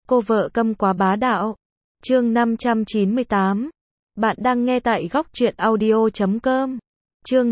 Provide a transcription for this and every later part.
Cô vợ câm quá bá đạo. Chương 598. Bạn đang nghe tại góc truyện audio.com. Chương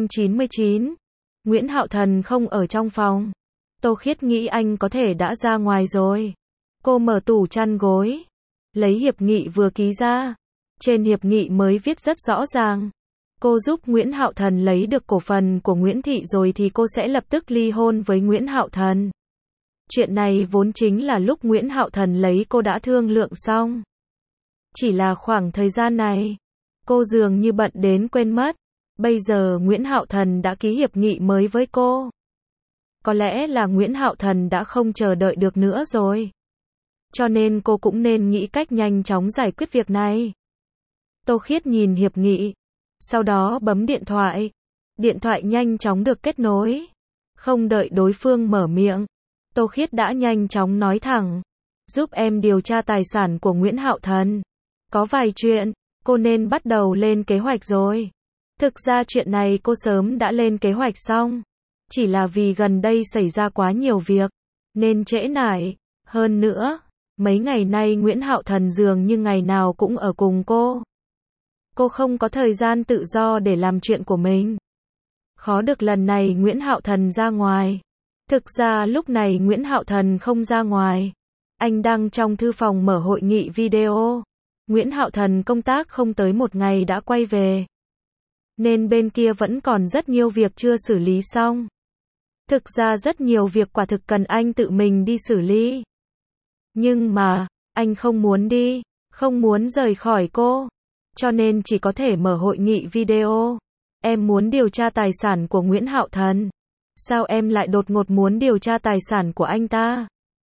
599. Nguyễn Hạo Thần không ở trong phòng. Tô Khiết nghĩ anh có thể đã ra ngoài rồi. Cô mở tủ chăn gối, lấy hiệp nghị vừa ký ra. Trên hiệp nghị mới viết rất rõ ràng. Cô giúp Nguyễn Hạo Thần lấy được cổ phần của Nguyễn Thị rồi thì cô sẽ lập tức ly hôn với Nguyễn Hạo Thần. Chuyện này vốn chính là lúc Nguyễn Hạo Thần lấy cô đã thương lượng xong. Chỉ là khoảng thời gian này, cô dường như bận đến quên mất. Bây giờ Nguyễn Hạo Thần đã ký hiệp nghị mới với cô. Có lẽ là Nguyễn Hạo Thần đã không chờ đợi được nữa rồi. Cho nên cô cũng nên nghĩ cách nhanh chóng giải quyết việc này. Tô Khiết nhìn hiệp nghị, sau đó bấm điện thoại. Điện thoại nhanh chóng được kết nối. Không đợi đối phương mở miệng, Tô Khiết đã nhanh chóng nói thẳng. Giúp em điều tra tài sản của Nguyễn Hạo Thần. Có vài chuyện, cô nên bắt đầu lên kế hoạch rồi. Thực ra chuyện này cô sớm đã lên kế hoạch xong. Chỉ là vì gần đây xảy ra quá nhiều việc, nên trễ nải. Hơn nữa, mấy ngày nay Nguyễn Hạo Thần dường như ngày nào cũng ở cùng cô. Cô không có thời gian tự do để làm chuyện của mình. Khó được lần này Nguyễn Hạo Thần ra ngoài. Thực ra lúc này Nguyễn Hạo Thần không ra ngoài. Anh đang trong thư phòng mở hội nghị video. Nguyễn Hạo Thần công tác không tới một ngày đã quay về. Nên bên kia vẫn còn rất nhiều việc chưa xử lý xong. Thực ra rất nhiều việc quả thực cần anh tự mình đi xử lý. Nhưng mà, anh không muốn đi, không muốn rời khỏi cô. Cho nên chỉ có thể mở hội nghị video. Em muốn điều tra tài sản của Nguyễn Hạo Thần. Sao em lại đột ngột muốn điều tra tài sản của anh ta?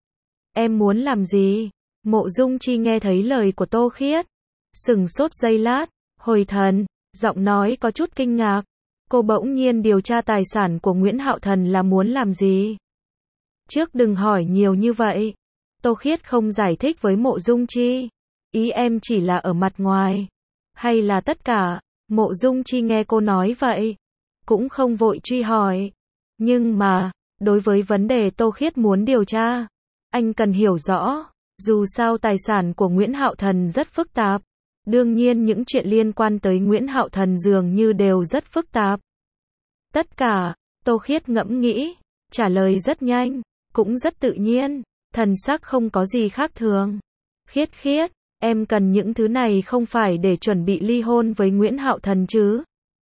Em muốn làm gì? Mộ Dung Chi nghe thấy lời của Tô Khiết. Sửng sốt giây lát, hồi thần, giọng nói có chút kinh ngạc. Cô bỗng nhiên điều tra tài sản của Nguyễn Hạo Thần là muốn làm gì? Trước đừng hỏi nhiều như vậy. Tô Khiết không giải thích với Mộ Dung Chi. Ý em chỉ là ở mặt ngoài. Hay là tất cả? Mộ Dung Chi nghe cô nói vậy, cũng không vội truy hỏi. Nhưng mà, đối với vấn đề Tô Khiết muốn điều tra, anh cần hiểu rõ. Dù sao tài sản của Nguyễn Hạo Thần rất phức tạp. Đương nhiên những chuyện liên quan tới Nguyễn Hạo Thần dường như đều rất phức tạp. Tất cả, Tô Khiết ngẫm nghĩ, trả lời rất nhanh, cũng rất tự nhiên, thần sắc không có gì khác thường. Khiết Khiết, em cần những thứ này không phải để chuẩn bị ly hôn với Nguyễn Hạo Thần chứ?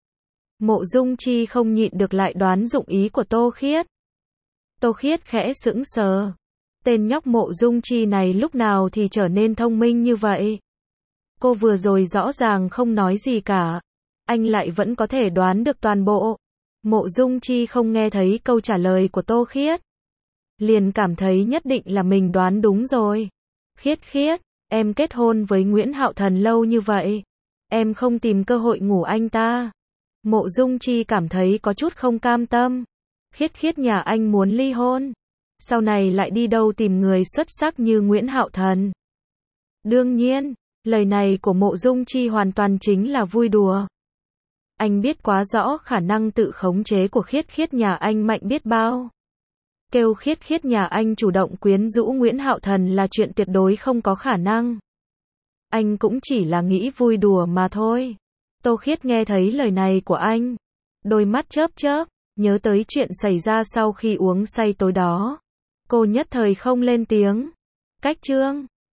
Mộ Dung Chi không nhịn được lại đoán dụng ý của Tô Khiết. Tô Khiết khẽ sững sờ. Tên nhóc Mộ Dung Chi này lúc nào thì trở nên thông minh như vậy? Cô vừa rồi rõ ràng không nói gì cả. Anh lại vẫn có thể đoán được toàn bộ. Mộ Dung Chi không nghe thấy câu trả lời của Tô Khiết. Liền cảm thấy nhất định là mình đoán đúng rồi. Khiết Khiết, em kết hôn với Nguyễn Hạo Thần lâu như vậy. Em không tìm cơ hội ngủ anh ta. Mộ Dung Chi cảm thấy có chút không cam tâm. Khiết Khiết nhà anh muốn ly hôn. Sau này lại đi đâu tìm người xuất sắc như Nguyễn Hạo Thần. Đương nhiên, lời này của Mộ Dung Chi hoàn toàn chính là vui đùa. Anh biết quá rõ khả năng tự khống chế của Khiết Khiết nhà anh mạnh biết bao. Kêu Khiết Khiết nhà anh chủ động quyến rũ Nguyễn Hạo Thần là chuyện tuyệt đối không có khả năng. Anh cũng chỉ là nghĩ vui đùa mà thôi. Tô Khiết nghe thấy lời này của anh, đôi mắt chớp chớp, nhớ tới chuyện xảy ra sau khi uống say tối đó. Cô nhất thời không lên tiếng. Cách chương